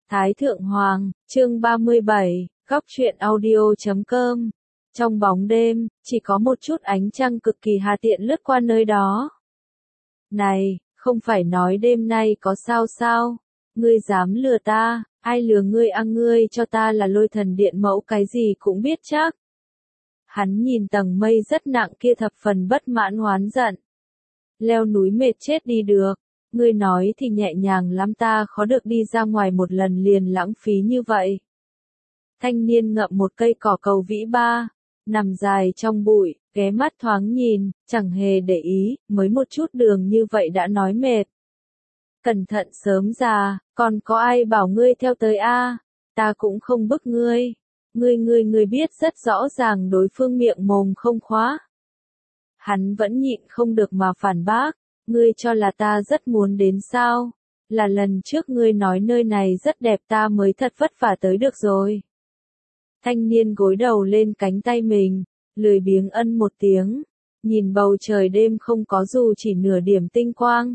Thái Thượng Hoàng, chương 37, góc truyện audio.com. Trong bóng đêm, chỉ có một chút ánh trăng cực kỳ hà tiện lướt qua nơi đó. Này, không phải nói đêm nay có sao sao? Ngươi dám lừa ta, ai lừa ngươi à, ngươi cho ta là Lôi Thần Điện mẫu cái gì cũng biết chắc. Hắn nhìn tầng mây rất nặng kia thập phần bất mãn oán giận. Leo núi mệt chết đi được. Ngươi nói thì nhẹ nhàng lắm, ta khó được đi ra ngoài một lần liền lãng phí như vậy. Thanh niên ngậm một cây cỏ cầu vĩ ba, nằm dài trong bụi, ghé mắt thoáng nhìn, chẳng hề để ý, mới một chút đường như vậy đã nói mệt. Cẩn thận sớm già, còn có ai bảo ngươi theo tới a? Ta cũng không bức ngươi. Ngươi biết rất rõ ràng đối phương miệng mồm không khóa. Hắn vẫn nhịn không được mà phản bác. Ngươi cho là ta rất muốn đến sao? Là lần trước ngươi nói nơi này rất đẹp ta mới thật vất vả tới được rồi. Thanh niên gối đầu lên cánh tay mình, lười biếng ân một tiếng, nhìn bầu trời đêm không có dù chỉ nửa điểm tinh quang.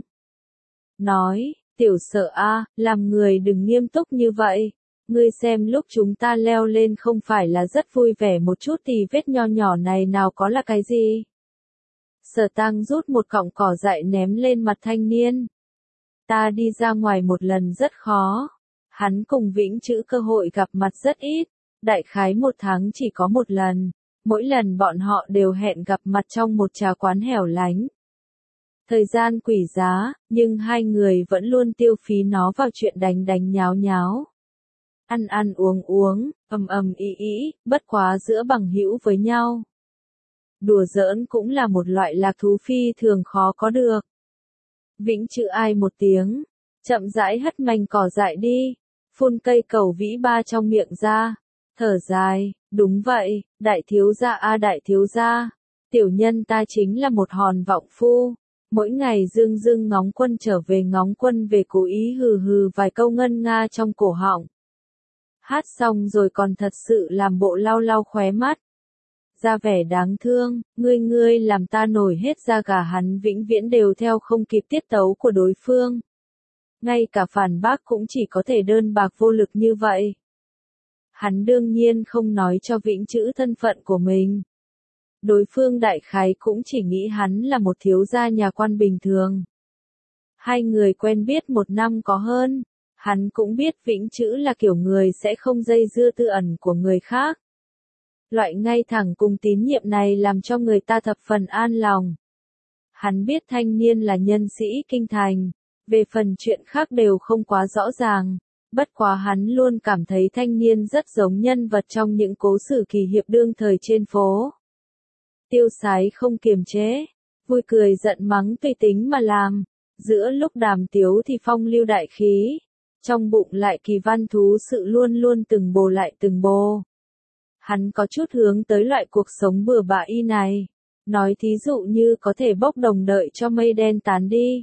Nói, tiểu sợ a, làm người đừng nghiêm túc như vậy. Ngươi xem lúc chúng ta leo lên không phải là rất vui vẻ một chút thì vết nho nhỏ này nào có là cái gì? Sở Tăng rút một cọng cỏ dại ném lên mặt thanh niên. Ta đi ra ngoài một lần rất khó. Hắn cùng Vĩnh Chữ cơ hội gặp mặt rất ít, đại khái một tháng chỉ có một lần. Mỗi lần bọn họ đều hẹn gặp mặt trong một trà quán hẻo lánh. Thời gian quỷ giá, nhưng hai người vẫn luôn tiêu phí nó vào chuyện đánh đánh nháo nháo. Ăn uống, ầm ý, bất quá giữa bằng hữu với nhau. Đùa giỡn cũng là một loại lạc thú phi thường khó có được. Vĩnh Chữ ai một tiếng, chậm rãi hất mảnh cỏ dại đi, phun cây cầu vĩ ba trong miệng ra, thở dài, đúng vậy, đại thiếu gia a đại thiếu gia, tiểu nhân ta chính là một hòn vọng phu, mỗi ngày dưng dưng ngóng quân trở về ngóng quân về, cố ý hừ hừ vài câu ngân nga trong cổ họng. Hát xong rồi còn thật sự làm bộ lau lau khóe mắt. Ra vẻ đáng thương, ngươi làm ta nổi hết da gà, hắn vĩnh viễn đều theo không kịp tiết tấu của đối phương. Ngay cả phản bác cũng chỉ có thể đơn bạc vô lực như vậy. Hắn đương nhiên không nói cho Vĩnh Chữ thân phận của mình. Đối phương đại khái cũng chỉ nghĩ hắn là một thiếu gia nhà quan bình thường. Hai người quen biết một năm có hơn, hắn cũng biết Vĩnh Chữ là kiểu người sẽ không dây dưa tư ẩn của người khác. Loại ngay thẳng cùng tín nhiệm này làm cho người ta thập phần an lòng. Hắn biết thanh niên là nhân sĩ kinh thành, về phần chuyện khác đều không quá rõ ràng, bất quá hắn luôn cảm thấy thanh niên rất giống nhân vật trong những cố sử kỳ hiệp đương thời trên phố. Tiêu sái không kiềm chế, vui cười giận mắng tùy tính mà làm, giữa lúc đàm tiếu thì phong lưu đại khí, trong bụng lại kỳ văn thú sự luôn luôn từng bồ lại từng bồ. Hắn có chút hướng tới loại cuộc sống bừa bãi y này. Nói thí dụ như có thể bốc đồng đợi cho mây đen tán đi.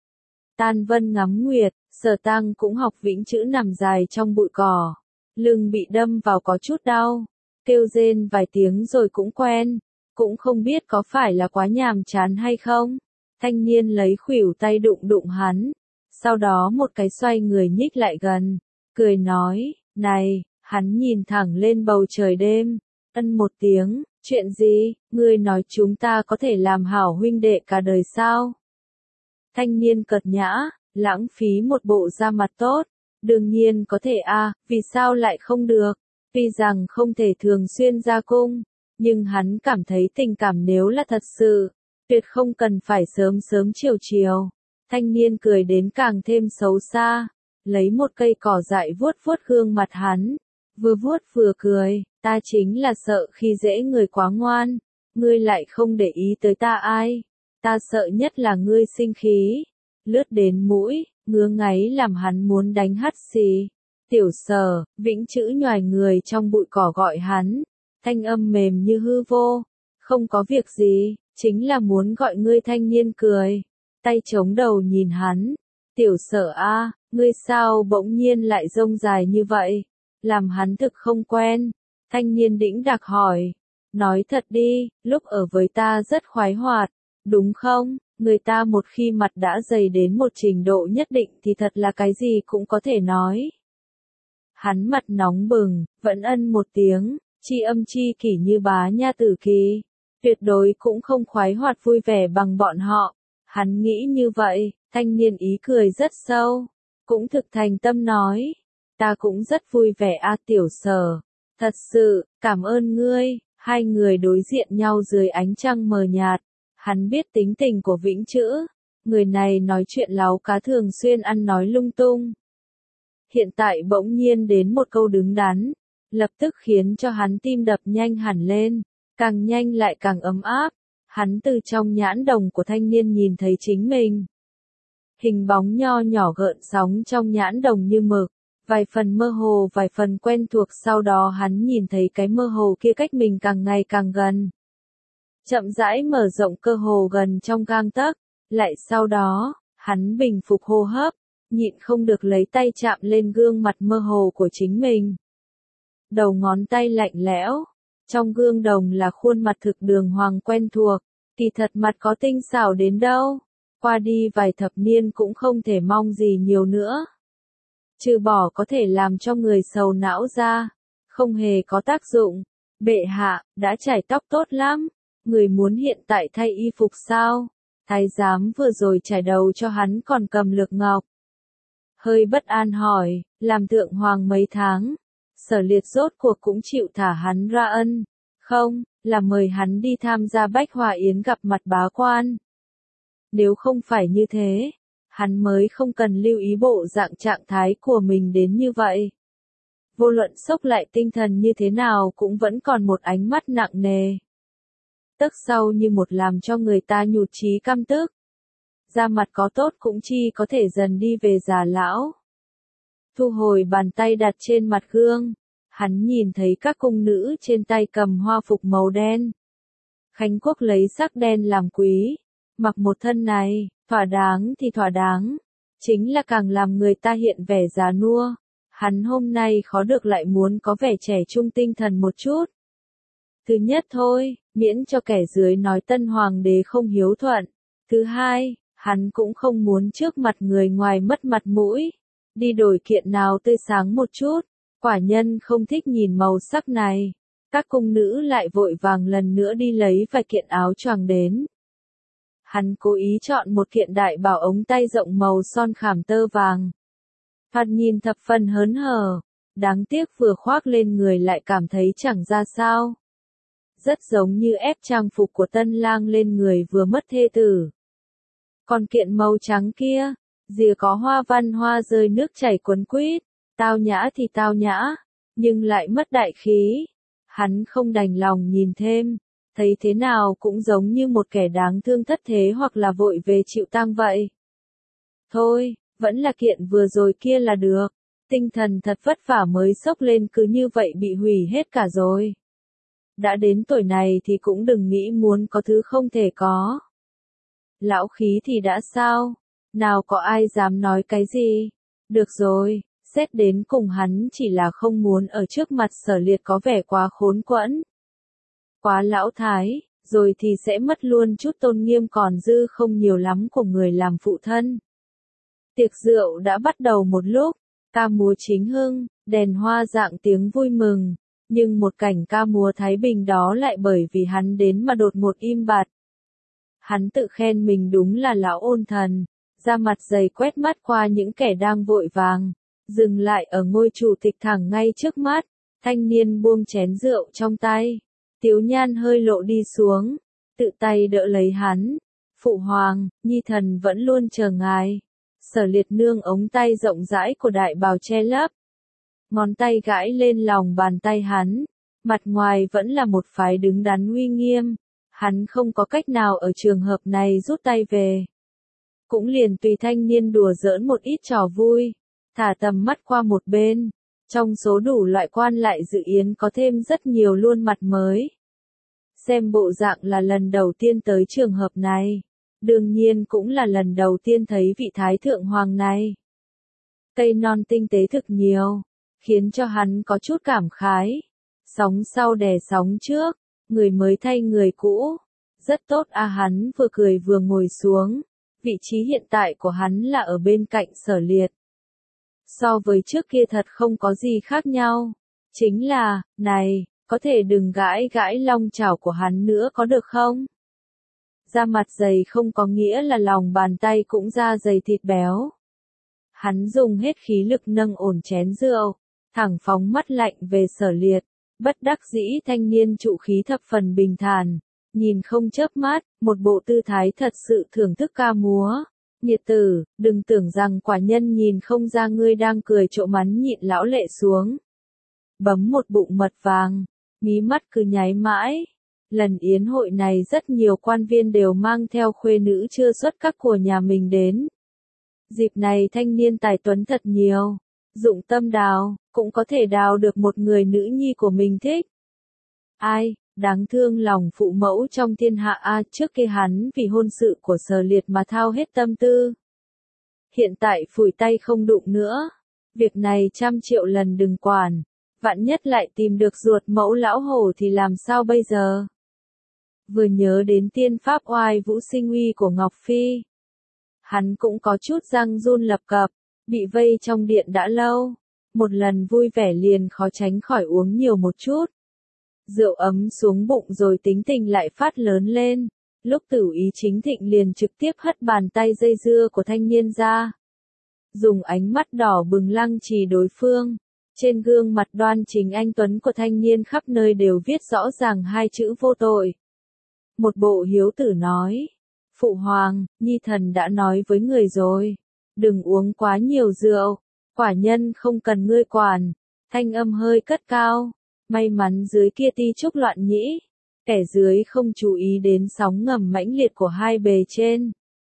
Tan vân ngắm nguyệt, Sở Tăng cũng học Vĩnh Chữ nằm dài trong bụi cỏ. Lưng bị đâm vào có chút đau. Kêu rên vài tiếng rồi cũng quen. Cũng không biết có phải là quá nhàm chán hay không. Thanh niên lấy khuỷu tay đụng hắn. Sau đó một cái xoay người nhích lại gần. Cười nói, này. Hắn nhìn thẳng lên bầu trời đêm, ân một tiếng, chuyện gì, ngươi nói chúng ta có thể làm hảo huynh đệ cả đời sao? Thanh niên cợt nhã, lãng phí một bộ da mặt tốt, đương nhiên có thể a, vì sao lại không được? Tuy rằng không thể thường xuyên ra cung, nhưng hắn cảm thấy tình cảm nếu là thật sự, tuyệt không cần phải sớm chiều. Thanh niên cười đến càng thêm xấu xa, lấy một cây cỏ dại vuốt gương mặt hắn. Vừa vuốt vừa cười, ta chính là sợ khi dễ người quá ngoan, ngươi lại không để ý tới ta ai, ta sợ nhất là ngươi sinh khí, lướt đến mũi, ngứa ngáy làm hắn muốn đánh hắt xì. Tiểu Sở, Vĩnh Chữ nhoài người trong bụi cỏ gọi hắn, thanh âm mềm như hư vô, không có việc gì, chính là muốn gọi ngươi. Thanh niên cười, tay chống đầu nhìn hắn, Tiểu Sở a, ngươi sao bỗng nhiên lại rông dài như vậy? Làm hắn thực không quen. Thanh niên đĩnh đạc hỏi. Nói thật đi, lúc ở với ta rất khoái hoạt, đúng không? Người ta một khi mặt đã dày đến một trình độ nhất định thì thật là cái gì cũng có thể nói. Hắn mặt nóng bừng, vẫn ân một tiếng, tri âm tri kỷ như bá nha tử kỳ. Tuyệt đối cũng không khoái hoạt vui vẻ bằng bọn họ. Hắn nghĩ như vậy, thanh niên ý cười rất sâu. Cũng thực thành tâm nói. Ta cũng rất vui vẻ a tiểu Sở. Thật sự, cảm ơn ngươi. Hai người đối diện nhau dưới ánh trăng mờ nhạt. Hắn biết tính tình của Vĩnh Chữ. Người này nói chuyện láo cá thường xuyên ăn nói lung tung. Hiện tại bỗng nhiên đến một câu đứng đắn. Lập tức khiến cho hắn tim đập nhanh hẳn lên. Càng nhanh lại càng ấm áp. Hắn từ trong nhãn đồng của thanh niên nhìn thấy chính mình. Hình bóng nho nhỏ gợn sóng trong nhãn đồng như mực. Vài phần mơ hồ vài phần quen thuộc, sau đó hắn nhìn thấy cái mơ hồ kia cách mình càng ngày càng gần. Chậm rãi mở rộng cơ hồ gần trong gang tấc, lại sau đó, hắn bình phục hô hấp, nhịn không được lấy tay chạm lên gương mặt mơ hồ của chính mình. Đầu ngón tay lạnh lẽo, trong gương đồng là khuôn mặt thực đường hoàng quen thuộc, kỳ thật mặt có tinh xảo đến đâu, qua đi vài thập niên cũng không thể mong gì nhiều nữa. Trừ bỏ có thể làm cho người sầu não ra, không hề có tác dụng. Bệ hạ, đã chải tóc tốt lắm, người muốn hiện tại thay y phục sao? Thái giám vừa rồi chải đầu cho hắn còn cầm lược ngọc. Hơi bất an hỏi, làm thượng hoàng mấy tháng, Sở Liệt rốt cuộc cũng chịu thả hắn ra ân, không, là mời hắn đi tham gia bách hòa yến gặp mặt bá quan. Nếu không phải như thế, hắn mới không cần lưu ý bộ dạng trạng thái của mình đến như vậy. Vô luận sốc lại tinh thần như thế nào cũng vẫn còn một ánh mắt nặng nề. Tức sau như một làm cho người ta nhụt chí căm tức. Da mặt có tốt cũng chi có thể dần đi về già lão. Thu hồi bàn tay đặt trên mặt gương, hắn nhìn thấy các cung nữ trên tay cầm hoa phục màu đen. Khánh Quốc lấy sắc đen làm quý, mặc một thân này, thỏa đáng thì thỏa đáng, chính là càng làm người ta hiện vẻ già nua. Hắn hôm nay khó được lại muốn có vẻ trẻ trung tinh thần một chút. Thứ nhất thôi, miễn cho kẻ dưới nói tân hoàng đế không hiếu thuận. Thứ hai, hắn cũng không muốn trước mặt người ngoài mất mặt mũi. Đi đổi kiện nào tươi sáng một chút, quả nhân không thích nhìn màu sắc này. Các cung nữ lại vội vàng lần nữa đi lấy vài kiện áo choàng đến. Hắn cố ý chọn một kiện đại bảo ống tay rộng màu son khảm tơ vàng. Thoạt nhìn thập phần hớn hở, đáng tiếc vừa khoác lên người lại cảm thấy chẳng ra sao. Rất giống như ép trang phục của tân lang lên người vừa mất thê tử. Còn kiện màu trắng kia, rìa có hoa văn hoa rơi nước chảy cuốn quýt, tao nhã thì tao nhã, nhưng lại mất đại khí. Hắn không đành lòng nhìn thêm, thấy thế nào cũng giống như một kẻ đáng thương thất thế hoặc là vội về chịu tang vậy. Thôi, vẫn là kiện vừa rồi kia là được, tinh thần thật vất vả mới sốc lên cứ như vậy bị hủy hết cả rồi. Đã đến tuổi này thì cũng đừng nghĩ muốn có thứ không thể có. Lão khí thì đã sao? Nào có ai dám nói cái gì? Được rồi, xét đến cùng hắn chỉ là không muốn ở trước mặt Sở Liệt có vẻ quá khốn quẫn. Quá lão thái, rồi thì sẽ mất luôn chút tôn nghiêm còn dư không nhiều lắm của người làm phụ thân. Tiệc rượu đã bắt đầu một lúc, ca múa chính hưng, đèn hoa rạng tiếng vui mừng, nhưng một cảnh ca múa thái bình đó lại bởi vì hắn đến mà đột ngột im bặt. Hắn tự khen mình đúng là lão ôn thần, ra mặt dày quét mắt qua những kẻ đang vội vàng, dừng lại ở ngôi chủ tịch thẳng ngay trước mắt, thanh niên buông chén rượu trong tay, Tiếu Nhan hơi lộ đi xuống, tự tay đỡ lấy hắn, phụ hoàng, nhi thần vẫn luôn chờ ngài. Sở Liệt nương ống tay rộng rãi của đại bào che lấp, ngón tay gãi lên lòng bàn tay hắn, mặt ngoài vẫn là một phái đứng đắn uy nghiêm, hắn không có cách nào ở trường hợp này rút tay về. Cũng liền tùy thanh niên đùa giỡn một ít trò vui, thả tầm mắt qua một bên, trong số đủ loại quan lại dự yến có thêm rất nhiều luôn mặt mới. Xem bộ dạng là lần đầu tiên tới trường hợp này. Đương nhiên cũng là lần đầu tiên thấy vị thái thượng hoàng này. Cây non tinh tế thực nhiều, khiến cho hắn có chút cảm khái. Sóng sau đè sóng trước, người mới thay người cũ. Rất tốt a hắn vừa cười vừa ngồi xuống. Vị trí hiện tại của hắn là ở bên cạnh Sở Liệt. So với trước kia thật không có gì khác nhau. Chính là, này, có thể đừng gãi gãi long chảo của hắn nữa có được không? Da mặt dày không có nghĩa là lòng bàn tay cũng da dày thịt béo. Hắn dùng hết khí lực nâng ổn chén rượu, thẳng phóng mắt lạnh về Sở Liệt. Bất đắc dĩ thanh niên trụ khí thập phần bình thản, nhìn không chớp mắt, một bộ tư thái thật sự thưởng thức ca múa. Nhiệt tử, đừng tưởng rằng quả nhân nhìn không ra ngươi đang cười trộm mắn nhịn lão lệ xuống. Bấm một bụng mật vàng, mí mắt cứ nháy mãi. Lần yến hội này rất nhiều quan viên đều mang theo khuê nữ chưa xuất các của nhà mình đến. Dịp này thanh niên tài tuấn thật nhiều, dụng tâm đào, cũng có thể đào được một người nữ nhi của mình thích. Ai, đáng thương lòng phụ mẫu trong thiên hạ a, trước kia hắn vì hôn sự của Sở Liệt mà thao hết tâm tư. Hiện tại phủi tay không đụng nữa, việc này 100 triệu lần đừng quản, vạn nhất lại tìm được ruột mẫu lão hổ thì làm sao bây giờ? Vừa nhớ đến tiên pháp oai vũ sinh uy của Ngọc Phi. Hắn cũng có chút răng run lập cập, bị vây trong điện đã lâu. Một lần vui vẻ liền khó tránh khỏi uống nhiều một chút. Rượu ấm xuống bụng rồi tính tình lại phát lớn lên. Lúc tử ý chính thịnh liền trực tiếp hất bàn tay dây dưa của thanh niên ra. Dùng ánh mắt đỏ bừng lăng trì đối phương. Trên gương mặt đoan chính anh tuấn của thanh niên khắp nơi đều viết rõ ràng hai chữ vô tội. Một bộ hiếu tử nói. Phụ hoàng, nhi thần đã nói với người rồi. Đừng uống quá nhiều rượu. Quả nhân không cần ngươi quản. Thanh âm hơi cất cao. May mắn dưới kia ti trúc loạn nhĩ. Kẻ dưới không chú ý đến sóng ngầm mãnh liệt của hai bề trên.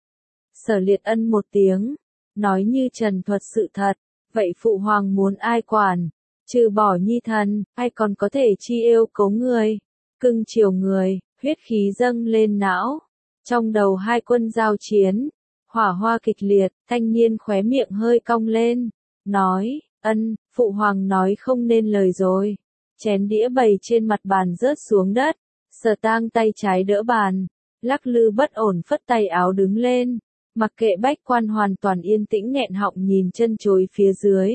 Sở Liệt ân một tiếng. Nói như trần thuật sự thật. Vậy phụ hoàng muốn ai quản? Trừ bỏ nhi thần, ai còn có thể chi yêu cấu người? Cưng chiều người, huyết khí dâng lên não. Trong đầu hai quân giao chiến. Hỏa hoa kịch liệt, thanh niên khóe miệng hơi cong lên. Nói, phụ hoàng nói không nên lời rồi. Chén đĩa bày trên mặt bàn rớt xuống đất. Sở Tang tay trái đỡ bàn. Lắc lư bất ổn phất tay áo đứng lên. Mặc kệ bách quan hoàn toàn yên tĩnh nghẹn họng nhìn chân chối phía dưới.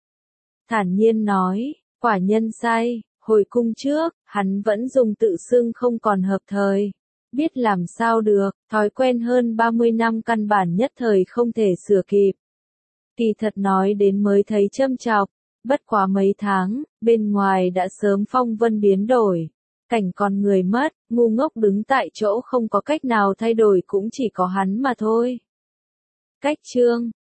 Thản nhiên nói, quả nhân sai, hồi cung trước, hắn vẫn dùng tự xưng không còn hợp thời. Biết làm sao được, thói quen hơn 30 năm căn bản nhất thời không thể sửa kịp. Kỳ thật nói đến mới thấy châm chọc, bất quá mấy tháng, bên ngoài đã sớm phong vân biến đổi. Cảnh con người mất, ngu ngốc đứng tại chỗ không có cách nào thay đổi cũng chỉ có hắn mà thôi. Cách chương